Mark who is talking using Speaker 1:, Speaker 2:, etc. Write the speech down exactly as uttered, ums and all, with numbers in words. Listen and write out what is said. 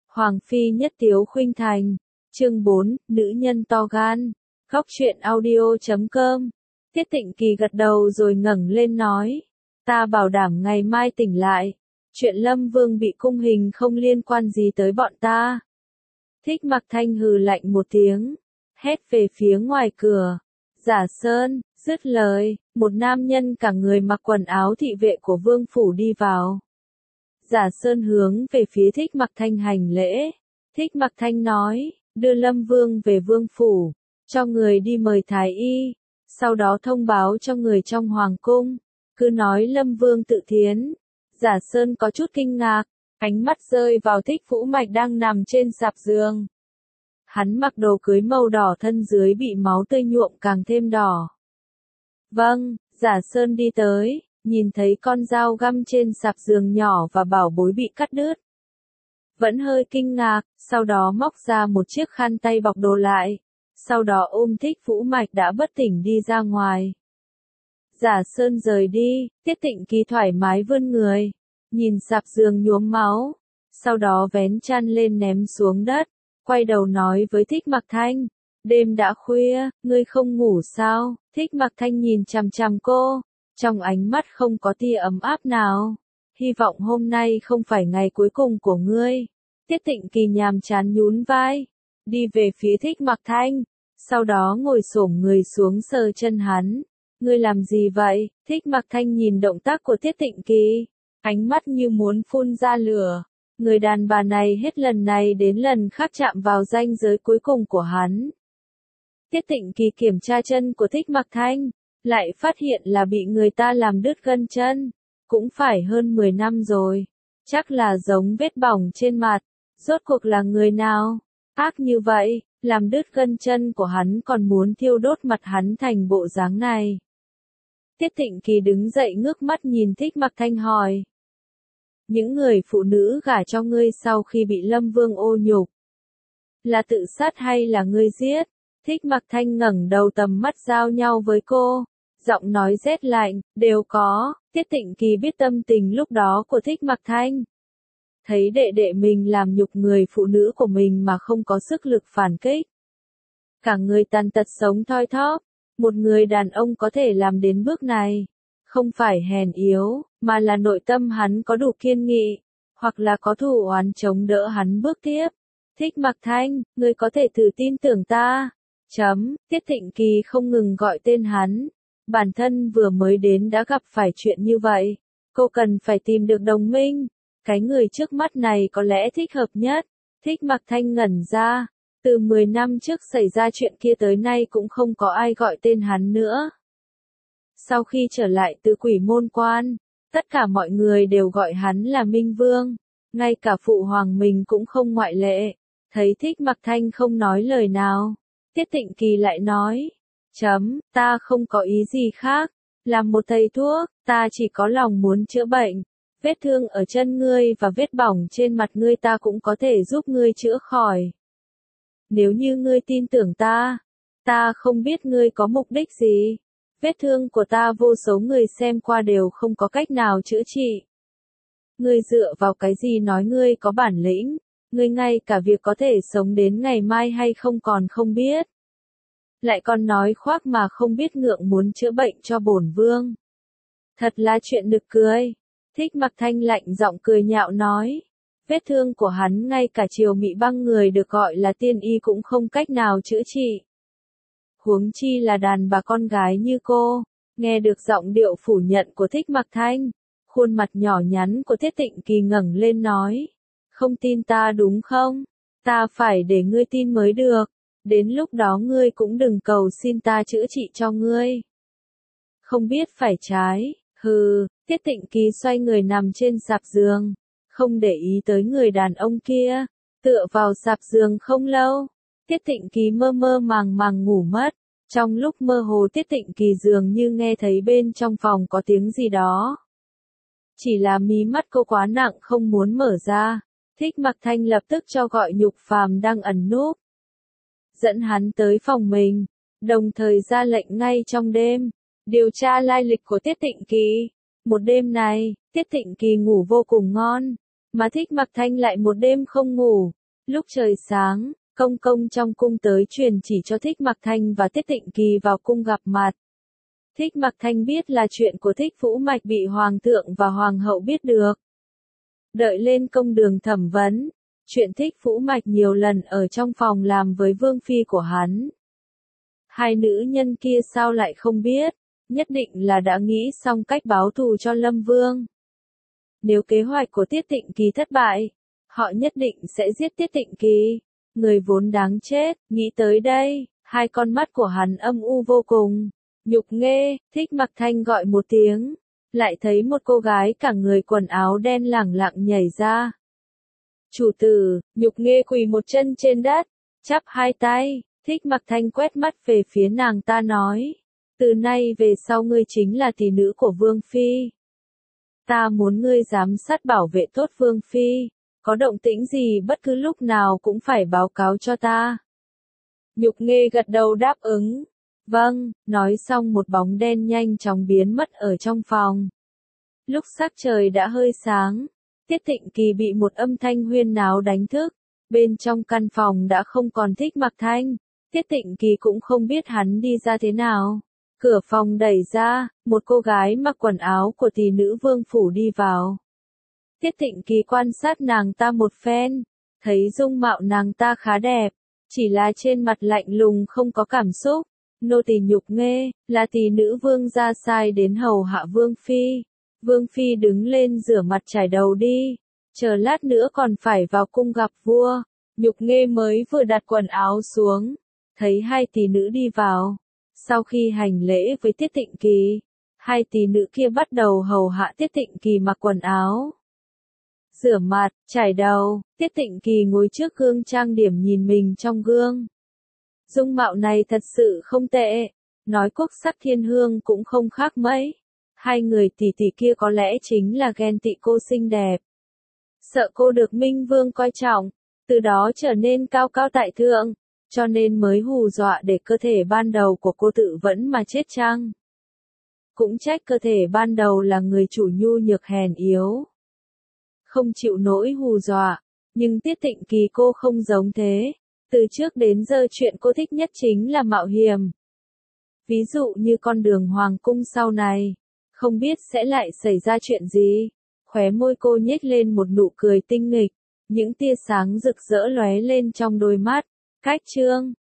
Speaker 1: Hoàng phi nhất tiếu khuynh thành. Chương bốn, nữ nhân to gan. Góc truyện audio chấm com. Tiết Tịnh Kỳ gật đầu rồi ngẩng lên nói, ta bảo đảm ngày mai tỉnh lại. Chuyện Lâm Vương bị cung hình không liên quan gì tới bọn ta. Thích Mặc Thanh hừ lạnh một tiếng, hét về phía ngoài cửa. Giả Sơn, dứt lời, một nam nhân cả người mặc quần áo thị vệ của vương phủ đi vào. Giả Sơn hướng về phía Thích Mặc Thanh hành lễ. Thích Mặc Thanh nói, đưa Lâm Vương về vương phủ, cho người đi mời thái y, sau đó thông báo cho người trong hoàng cung, cứ nói Lâm Vương tự thiến. Giả Sơn có chút kinh ngạc, ánh mắt rơi vào Thích Vũ Mạch đang nằm trên sạp giường. Hắn mặc đồ cưới màu đỏ, thân dưới bị máu tươi nhuộm càng thêm đỏ. Vâng, Giả Sơn đi tới, nhìn thấy con dao găm trên sạp giường nhỏ và bảo bối bị cắt đứt. Vẫn hơi kinh ngạc, sau đó móc ra một chiếc khăn tay bọc đồ lại, sau đó ôm Thích Vũ Mạch đã bất tỉnh đi ra ngoài. Giả Sơn rời đi, Tiết Tịnh Kỳ thoải mái vươn người, nhìn sạp giường nhuốm máu, sau đó vén chăn lên ném xuống đất, quay đầu nói với Thích Mặc Thanh, đêm đã khuya, ngươi không ngủ sao? Thích Mặc Thanh nhìn chằm chằm cô, trong ánh mắt không có tia ấm áp nào. Hy vọng hôm nay không phải ngày cuối cùng của ngươi. Tiết Tịnh Kỳ nhàm chán nhún vai, đi về phía Thích Mặc Thanh, sau đó ngồi xổm người xuống sờ chân hắn. Ngươi làm gì vậy? Thích Mặc Thanh nhìn động tác của Tiết Tịnh Kỳ, ánh mắt như muốn phun ra lửa. Người đàn bà này hết lần này đến lần khác chạm vào ranh giới cuối cùng của hắn. Tiết Tịnh Kỳ kiểm tra chân của Thích Mặc Thanh, lại phát hiện là bị người ta làm đứt gân chân. Cũng phải hơn mười năm rồi, chắc là giống vết bỏng trên mặt. Rốt cuộc là người nào ác như vậy, làm đứt gân chân của hắn còn muốn thiêu đốt mặt hắn thành bộ dáng này. Tiết Tịnh Kỳ đứng dậy ngước mắt nhìn Thích Mặc Thanh hỏi, những người phụ nữ gả cho ngươi sau khi bị Lâm Vương ô nhục, là tự sát hay là ngươi giết? Thích Mặc Thanh ngẩng đầu, tầm mắt giao nhau với cô, giọng nói rét lạnh, đều có. Tiết Tịnh Kỳ biết tâm tình lúc đó của Thích Mặc Thanh. Thấy đệ đệ mình làm nhục người phụ nữ của mình mà không có sức lực phản kích. Cả người tàn tật sống thoi thóp, một người đàn ông có thể làm đến bước này. Không phải hèn yếu, mà là nội tâm hắn có đủ kiên nghị, hoặc là có thù oán chống đỡ hắn bước tiếp. Thích Mặc Thanh, ngươi có thể thử tin tưởng ta. Chấm, Tiết Tịnh Kỳ không ngừng gọi tên hắn. Bản thân vừa mới đến đã gặp phải chuyện như vậy, cô cần phải tìm được đồng minh. Cái người trước mắt này có lẽ thích hợp nhất. Thích Mặc Thanh ngẩn ra, từ mười năm trước xảy ra chuyện kia tới nay cũng không có ai gọi tên hắn nữa. Sau khi trở lại từ Quỷ Môn Quan, tất cả mọi người đều gọi hắn là Minh Vương, ngay cả phụ hoàng mình cũng không ngoại lệ. Thấy Thích Mặc Thanh không nói lời nào, Tiết Tịnh Kỳ lại nói, chấm, ta không có ý gì khác, làm một thầy thuốc, ta chỉ có lòng muốn chữa bệnh. Vết thương ở chân ngươi và vết bỏng trên mặt ngươi ta cũng có thể giúp ngươi chữa khỏi. Nếu như ngươi tin tưởng ta, ta không biết ngươi có mục đích gì. Vết thương của ta vô số người xem qua đều không có cách nào chữa trị. Ngươi dựa vào cái gì nói ngươi có bản lĩnh, ngươi ngay cả việc có thể sống đến ngày mai hay không còn không biết. Lại còn nói khoác mà không biết ngượng muốn chữa bệnh cho bổn vương. Thật là chuyện nực cười. Thích Mặc Thanh lạnh giọng cười nhạo nói, vết thương của hắn ngay cả Triều Mị Băng người được gọi là tiên y cũng không cách nào chữa trị. Huống chi là đàn bà con gái như cô. Nghe được giọng điệu phủ nhận của Thích Mặc Thanh, khuôn mặt nhỏ nhắn của Tiết Tịnh Kỳ ngẩng lên nói, không tin ta đúng không? Ta phải để ngươi tin mới được. Đến lúc đó ngươi cũng đừng cầu xin ta chữa trị cho ngươi. Không biết phải trái, hừ. Tiết Tịnh Kỳ xoay người nằm trên sạp giường, không để ý tới người đàn ông kia, tựa vào sạp giường không lâu. Tiết Tịnh Kỳ mơ mơ màng màng ngủ mất. Trong lúc mơ hồ Tiết Tịnh Kỳ dường như nghe thấy bên trong phòng có tiếng gì đó. Chỉ là mí mắt cô quá nặng không muốn mở ra. Thích Mặc Thanh lập tức cho gọi Nhục Phàm đang ẩn núp, dẫn hắn tới phòng mình, đồng thời ra lệnh ngay trong đêm, điều tra lai lịch của Tiết Tịnh Kỳ. Một đêm này, Tiết Tịnh Kỳ ngủ vô cùng ngon, mà Thích Mặc Thanh lại một đêm không ngủ. Lúc trời sáng, công công trong cung tới truyền chỉ cho Thích Mặc Thanh và Tiết Tịnh Kỳ vào cung gặp mặt. Thích Mặc Thanh biết là chuyện của Thích Vũ Mạch bị hoàng thượng và hoàng hậu biết được. Đợi lên công đường thẩm vấn, chuyện Thích Vũ Mạch nhiều lần ở trong phòng làm với vương phi của hắn. Hai nữ nhân kia sao lại không biết, nhất định là đã nghĩ xong cách báo thù cho Lâm Vương. Nếu kế hoạch của Tiết Tịnh Kỳ thất bại, họ nhất định sẽ giết Tiết Tịnh Kỳ, người vốn đáng chết. Nghĩ tới đây, hai con mắt của hắn âm u vô cùng. Nhục Nghê, Thích Mặc Thanh gọi một tiếng, lại thấy một cô gái cả người quần áo đen lẳng lặng nhảy ra. Chủ tử, Nhục Nghê quỳ một chân trên đất, chắp hai tay. Thích Mặc Thanh quét mắt về phía nàng ta nói, từ nay về sau ngươi chính là tỷ nữ của Vương Phi. Ta muốn ngươi giám sát bảo vệ tốt Vương Phi, có động tĩnh gì bất cứ lúc nào cũng phải báo cáo cho ta. Nhục Nghê gật đầu đáp ứng. Vâng, nói xong một bóng đen nhanh chóng biến mất ở trong phòng. Lúc sắc trời đã hơi sáng, Tiết Tịnh Kỳ bị một âm thanh huyên náo đánh thức. Bên trong căn phòng đã không còn Thích Mặc Thanh, Tiết Tịnh Kỳ cũng không biết hắn đi ra thế nào. Cửa phòng đẩy ra, một cô gái mặc quần áo của tỷ nữ vương phủ đi vào. Tiết Tịnh Kỳ quan sát nàng ta một phen, thấy dung mạo nàng ta khá đẹp, chỉ là trên mặt lạnh lùng không có cảm xúc. Nô tỳ Nhục Nghê, là tỷ nữ vương gia sai đến hầu hạ Vương Phi. Vương Phi đứng lên rửa mặt chải đầu đi, chờ lát nữa còn phải vào cung gặp vua. Nhục Nghê mới vừa đặt quần áo xuống, thấy hai tỷ nữ đi vào. Sau khi hành lễ với Tiết Tịnh Kỳ, hai tỷ nữ kia bắt đầu hầu hạ Tiết Tịnh Kỳ mặc quần áo. Rửa mặt, chải đầu, Tiết Tịnh Kỳ ngồi trước gương trang điểm nhìn mình trong gương. Dung mạo này thật sự không tệ, nói quốc sắc thiên hương cũng không khác mấy. Hai người tỷ tỷ kia có lẽ chính là ghen tị cô xinh đẹp. Sợ cô được Minh Vương coi trọng, từ đó trở nên cao cao tại thượng, cho nên mới hù dọa để cơ thể ban đầu của cô tự vẫn mà chết chăng. Cũng trách cơ thể ban đầu là người chủ nhu nhược hèn yếu, không chịu nổi hù dọa, nhưng Tiết Tịnh Kỳ cô không giống thế. Từ trước đến giờ chuyện cô thích nhất chính là mạo hiểm. Ví dụ như con đường hoàng cung sau này, không biết sẽ lại xảy ra chuyện gì. Khóe môi cô nhếch lên một nụ cười tinh nghịch, những tia sáng rực rỡ lóe lên trong đôi mắt. Cách chương